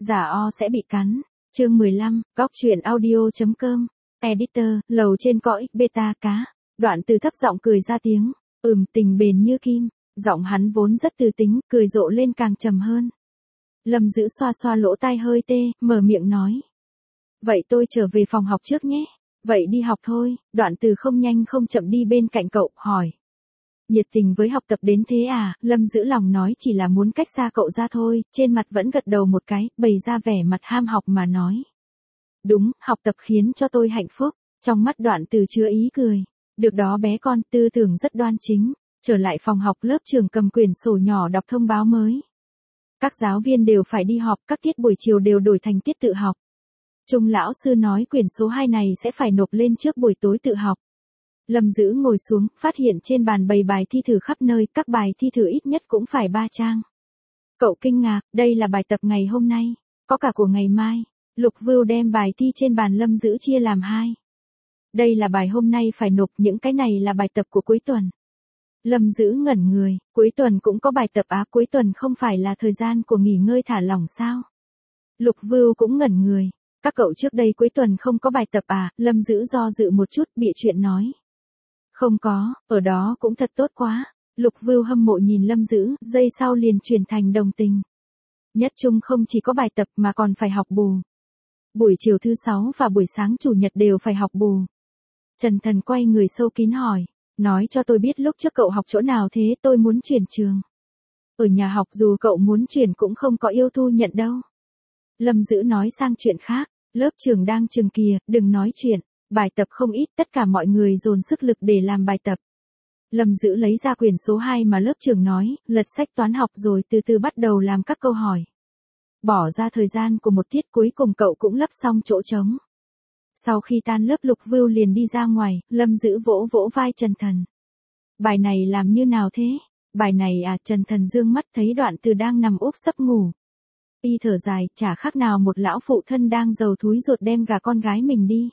Giả o sẽ bị cắn. Chương 15, góc truyện audio.com. Editor, lầu trên cõi, beta cá. Đoạn Từ thấp giọng cười ra tiếng. Tình bền như kim. Giọng hắn vốn rất từ tính, cười rộ lên càng trầm hơn. Lâm Dữ xoa xoa lỗ tai hơi tê, mở miệng nói. Vậy tôi trở về phòng học trước nhé. Vậy đi học thôi. Đoạn Từ không nhanh không chậm đi bên cạnh cậu, hỏi. Nhiệt tình với học tập đến thế à? Lâm Dữ lòng nói chỉ là muốn cách xa cậu ra thôi, trên mặt vẫn gật đầu một cái, bày ra vẻ mặt ham học mà nói. Đúng, học tập khiến cho tôi hạnh phúc. Trong mắt Đoạn Từ chứa ý cười. Được đó bé con, tư tưởng rất đoan chính. Trở lại phòng học, lớp trưởng cầm quyển sổ nhỏ đọc thông báo mới. Các giáo viên đều phải đi họp, các tiết buổi chiều đều đổi thành tiết tự học. Trung lão sư nói quyển số 2 này sẽ phải nộp lên trước buổi tối tự học. Lâm Dữ ngồi xuống, phát hiện trên bàn bày bài thi thử khắp nơi, các bài thi thử ít nhất cũng phải 3 trang. Cậu kinh ngạc, đây là bài tập ngày hôm nay, có cả của ngày mai. Lục Vưu đem bài thi trên bàn Lâm Dữ chia làm 2. Đây là bài hôm nay phải nộp, những cái này là bài tập của cuối tuần. Lâm Dữ ngẩn người, cuối tuần cũng có bài tập á? Cuối tuần không phải là thời gian của nghỉ ngơi thả lỏng sao? Lục Vưu cũng ngẩn người, các cậu trước đây cuối tuần không có bài tập à? Lâm Dữ do dự một chút, bịa chuyện nói. Không có, ở đó cũng thật tốt quá. Lục Vưu hâm mộ nhìn Lâm Dữ, giây sau liền chuyển thành đồng tình. Nhất trung không chỉ có bài tập mà còn phải học bù. Buổi chiều thứ 6 và buổi sáng chủ nhật đều phải học bù. Trần Thần quay người sâu kín hỏi. Nói cho tôi biết lúc trước cậu học chỗ nào thế, tôi muốn chuyển trường. Ở nhà học dù cậu muốn chuyển cũng không có yêu thu nhận đâu. Lâm Dữ nói sang chuyện khác. Lớp trưởng đang trường kìa, đừng nói chuyện. Bài tập không ít, tất cả mọi người dồn sức lực để làm bài tập. Lâm Dữ lấy ra quyển số 2 mà lớp trưởng nói, lật sách toán học rồi từ từ bắt đầu làm các câu hỏi. Bỏ ra thời gian của một tiết cuối cùng cậu cũng lấp xong chỗ trống. Sau khi tan lớp Lục Vưu liền đi ra ngoài, Lâm Dữ vỗ vỗ vai Trần Thần. Bài này làm như nào thế? Bài này à? Trần Thần dương mắt thấy Đoạn Từ đang nằm úp sấp ngủ. Y thở dài, chả khác nào một lão phụ thân đang giàu thúi ruột đem gả con gái mình đi.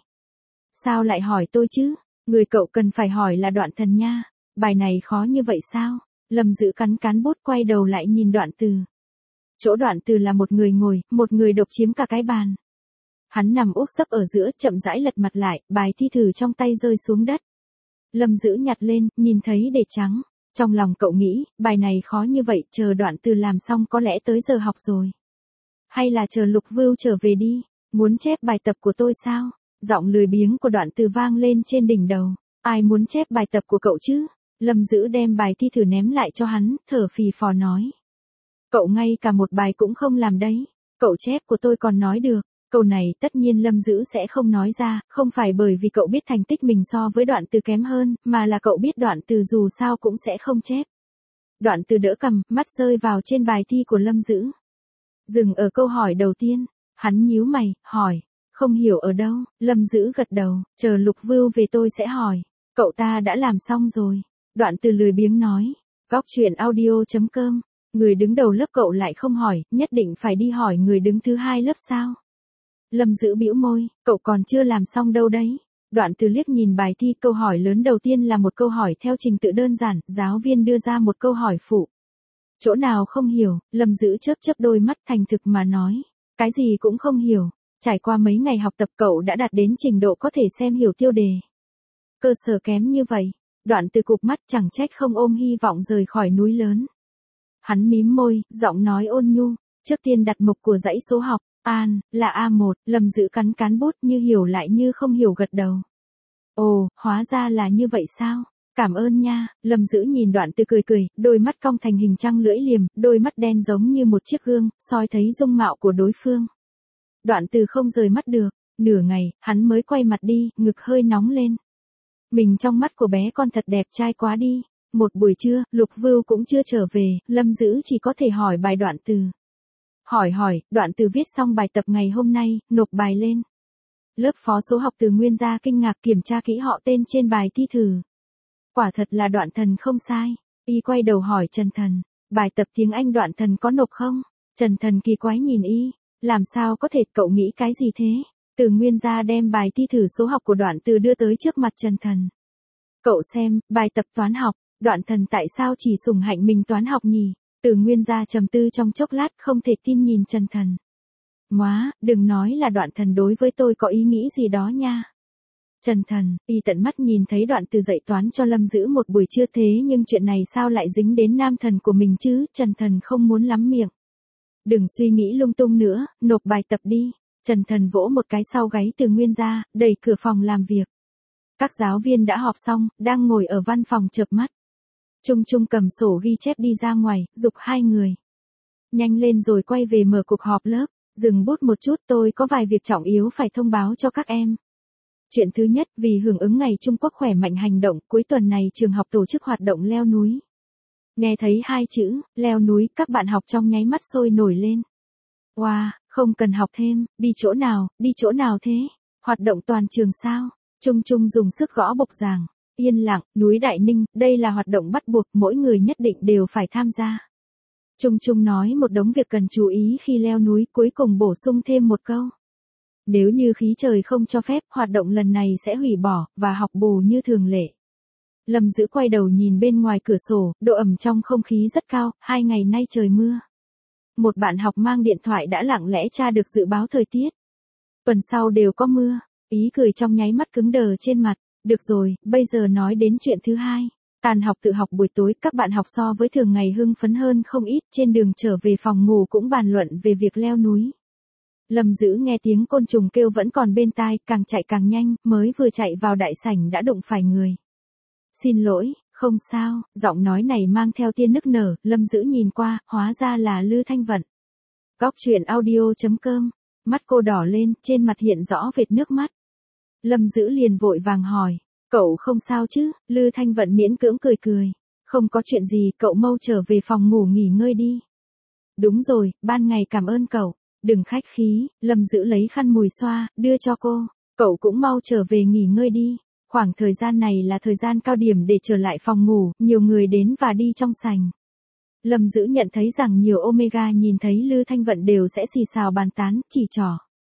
Sao lại hỏi tôi chứ? Người cậu cần phải hỏi là Đoạn Thần nha. Bài này khó như vậy sao? Lâm Dữ cắn cán bút quay đầu lại nhìn Đoạn Từ. Chỗ Đoạn Từ là một người ngồi, một người độc chiếm cả cái bàn. Hắn nằm úp sấp ở giữa, chậm rãi lật mặt lại, bài thi thử trong tay rơi xuống đất. Lâm Dữ nhặt lên, nhìn thấy để trắng. Trong lòng cậu nghĩ, bài này khó như vậy, chờ Đoạn Từ làm xong có lẽ tới giờ học rồi. Hay là chờ Lục Vưu trở về đi, muốn chép bài tập của tôi sao? Giọng lười biếng của Đoạn Từ vang lên trên đỉnh đầu. Ai muốn chép bài tập của cậu chứ? Lâm Dữ đem bài thi thử ném lại cho hắn, thở phì phò nói. Cậu ngay cả một bài cũng không làm đấy. Cậu chép của tôi còn nói được. Câu này tất nhiên Lâm Dữ sẽ không nói ra, không phải bởi vì cậu biết thành tích mình so với Đoạn Từ kém hơn, mà là cậu biết Đoạn Từ dù sao cũng sẽ không chép. Đoạn Từ đỡ cằm, mắt rơi vào trên bài thi của Lâm Dữ. Dừng ở câu hỏi đầu tiên, hắn nhíu mày, hỏi. Không hiểu ở đâu? Lâm Dữ gật đầu, chờ Lục Vưu về tôi sẽ hỏi. Cậu ta đã làm xong rồi. Đoạn Từ lười biếng nói. Góc truyện audio.com. Người đứng đầu lớp cậu lại không hỏi, nhất định phải đi hỏi người đứng thứ 2 lớp sao? Lâm Dữ bĩu môi, cậu còn chưa làm xong đâu đấy. Đoạn Từ liếc nhìn bài thi, câu hỏi lớn đầu tiên là một câu hỏi theo trình tự đơn giản, giáo viên đưa ra một câu hỏi phụ. Chỗ nào không hiểu? Lâm Dữ chớp chớp đôi mắt thành thực mà nói. Cái gì cũng không hiểu. Trải qua mấy ngày học tập cậu đã đạt đến trình độ có thể xem hiểu tiêu đề. Cơ sở kém như vậy. Đoạn Từ cụp mắt, chẳng trách không ôm hy vọng rời khỏi núi lớn. Hắn mím môi, giọng nói ôn nhu. Trước tiên đặt mục của dãy số học. An, là A1, Lâm Dữ cắn cán bút như hiểu lại như không hiểu gật đầu. Ồ, hóa ra là như vậy sao? Cảm ơn nha. Lâm Dữ nhìn Đoạn Từ cười cười, đôi mắt cong thành hình trăng lưỡi liềm, đôi mắt đen giống như một chiếc gương, soi thấy dung mạo của đối phương. Đoạn Từ không rời mắt được, nửa ngày, hắn mới quay mặt đi, ngực hơi nóng lên. Mình trong mắt của bé con thật đẹp trai quá đi. Một buổi trưa, Lục Vưu cũng chưa trở về, Lâm Dữ chỉ có thể hỏi bài Đoạn Từ. Hỏi, Đoạn Từ viết xong bài tập ngày hôm nay, nộp bài lên. Lớp phó số học Từ Nguyên gia kinh ngạc kiểm tra kỹ họ tên trên bài thi thử. Quả thật là Đoạn Thần không sai. Y quay đầu hỏi Trần Thần, bài tập tiếng Anh Đoạn Thần có nộp không? Trần Thần kỳ quái nhìn Y, làm sao có thể, cậu nghĩ cái gì thế? Từ Nguyên gia đem bài thi thử số học của Đoạn Từ đưa tới trước mặt Trần Thần. Cậu xem, bài tập toán học, Đoạn Thần tại sao chỉ sủng hạnh mình toán học nhỉ? Từ Nguyên gia trầm tư trong chốc lát không thể tin nhìn Trần Thần. Ngoá, đừng nói là Đoạn Thần đối với tôi có ý nghĩ gì đó nha. Trần Thần, y tận mắt nhìn thấy Đoạn Từ dạy toán cho Lâm Dữ một buổi trưa thế nhưng chuyện này sao lại dính đến nam thần của mình chứ, Trần Thần không muốn lắm miệng. Đừng suy nghĩ lung tung nữa, nộp bài tập đi. Trần Thần vỗ một cái sau gáy Từ Nguyên ra, đẩy cửa phòng làm việc. Các giáo viên đã họp xong, đang ngồi ở văn phòng chợp mắt. Trung Trung cầm sổ ghi chép đi ra ngoài, giục hai người. Nhanh lên rồi quay về mở cuộc họp lớp, dừng bút một chút, tôi có vài việc trọng yếu phải thông báo cho các em. Chuyện thứ nhất, vì hưởng ứng ngày Trung Quốc khỏe mạnh hành động, cuối tuần này trường học tổ chức hoạt động leo núi. Nghe thấy hai chữ, leo núi, các bạn học trong nháy mắt sôi nổi lên. Wow, không cần học thêm, đi chỗ nào thế? Hoạt động toàn trường sao? Trung Trung dùng sức gõ bục giảng. Yên lặng, núi Đại Ninh, đây là hoạt động bắt buộc, mỗi người nhất định đều phải tham gia. Trung Trung nói một đống việc cần chú ý khi leo núi, cuối cùng bổ sung thêm một câu. Nếu như khí trời không cho phép, hoạt động lần này sẽ hủy bỏ, và học bù như thường lệ. Lâm Dữ quay đầu nhìn bên ngoài cửa sổ, độ ẩm trong không khí rất cao, 2 ngày nay trời mưa. Một bạn học mang điện thoại đã lặng lẽ tra được dự báo thời tiết. Tuần sau đều có mưa, ý cười trong nháy mắt cứng đờ trên mặt. Được rồi, bây giờ nói đến chuyện thứ hai. Tàn học tự học buổi tối, các bạn học so với thường ngày hưng phấn hơn không ít, trên đường trở về phòng ngủ cũng bàn luận về việc leo núi. Lâm Dữ nghe tiếng côn trùng kêu vẫn còn bên tai, càng chạy càng nhanh, mới vừa chạy vào đại sảnh đã đụng phải người. Xin lỗi, không sao, giọng nói này mang theo tia nức nở, Lâm Dữ nhìn qua, hóa ra là Lư Thanh Vận. Góc truyện audio.com, mắt cô đỏ lên, trên mặt hiện rõ vệt nước mắt. Lâm Dữ liền vội vàng hỏi, cậu không sao chứ? Lư Thanh Vận miễn cưỡng cười cười. Không có chuyện gì, cậu mau trở về phòng ngủ nghỉ ngơi đi. Đúng rồi, ban ngày cảm ơn cậu. Đừng khách khí, Lâm Dữ lấy khăn mùi xoa, đưa cho cô. Cậu cũng mau trở về nghỉ ngơi đi. Khoảng thời gian này là thời gian cao điểm để trở lại phòng ngủ, nhiều người đến và đi trong sảnh. Lâm Dữ nhận thấy rằng nhiều Omega nhìn thấy Lư Thanh Vận đều sẽ xì xào bàn tán, chỉ trỏ.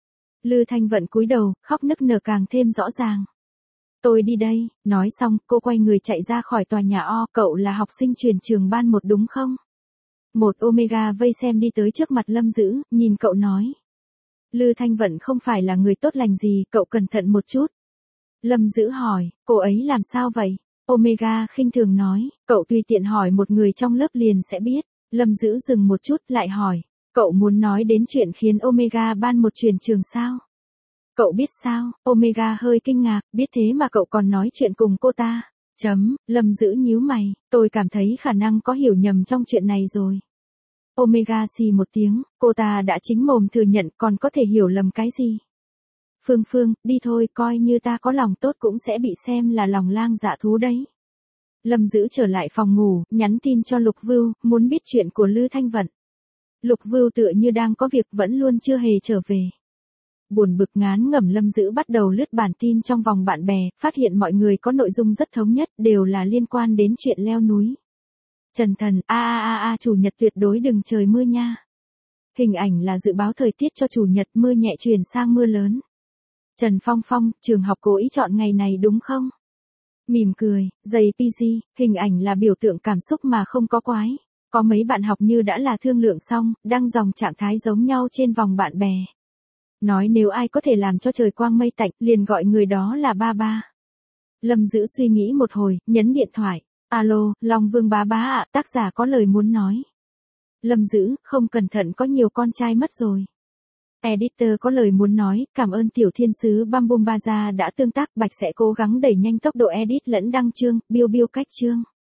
Lư Thanh Vận cúi đầu, khóc nức nở càng thêm rõ ràng. Tôi đi đây, nói xong, cô quay người chạy ra khỏi tòa nhà O, cậu là học sinh chuyển trường ban 1 đúng không? Một Omega vây xem đi tới trước mặt Lâm Dữ, nhìn cậu nói. Lư Thanh Vận không phải là người tốt lành gì, cậu cẩn thận một chút. Lâm Dữ hỏi, cô ấy làm sao vậy? Omega khinh thường nói, cậu tùy tiện hỏi một người trong lớp liền sẽ biết. Lâm Dữ dừng một chút, lại hỏi, cậu muốn nói đến chuyện khiến Omega ban 1 chuyển trường sao? Cậu biết sao? Omega hơi kinh ngạc, biết thế mà cậu còn nói chuyện cùng cô ta. Lâm Dữ nhíu mày, tôi cảm thấy khả năng có hiểu nhầm trong chuyện này rồi. Omega xì một tiếng, cô ta đã chính mồm thừa nhận, còn có thể hiểu lầm cái gì? Phương, đi thôi, coi như ta có lòng tốt cũng sẽ bị xem là lòng lang dạ thú đấy. Lâm Dữ trở lại phòng ngủ, nhắn tin cho Lục Vưu, muốn biết chuyện của Lư Thanh Vận. Lục Vưu tựa như đang có việc vẫn luôn chưa hề trở về. Buồn bực ngán ngẩm, Lâm Dữ bắt đầu lướt bản tin trong vòng bạn bè, phát hiện mọi người có nội dung rất thống nhất, đều là liên quan đến chuyện leo núi. Trần Thần, chủ nhật tuyệt đối đừng trời mưa nha. Hình ảnh là dự báo thời tiết cho chủ nhật, mưa nhẹ chuyển sang mưa lớn. Trần Phong, trường học cố ý chọn ngày này đúng không? Mỉm cười, giày PG, hình ảnh là biểu tượng cảm xúc mà không có quái. Có mấy bạn học như đã là thương lượng xong, đăng dòng trạng thái giống nhau trên vòng bạn bè. Nói nếu ai có thể làm cho trời quang mây tạnh, liền gọi người đó là ba ba. Lâm Dữ suy nghĩ một hồi, nhấn điện thoại. Alo, Long Vương bá bá ạ, tác giả có lời muốn nói. Lâm Dữ, không cẩn thận có nhiều con trai mất rồi. Editor có lời muốn nói, cảm ơn tiểu thiên sứ Bam Bum Baza đã tương tác, Bạch sẽ cố gắng đẩy nhanh tốc độ edit lẫn đăng chương, biêu cách chương.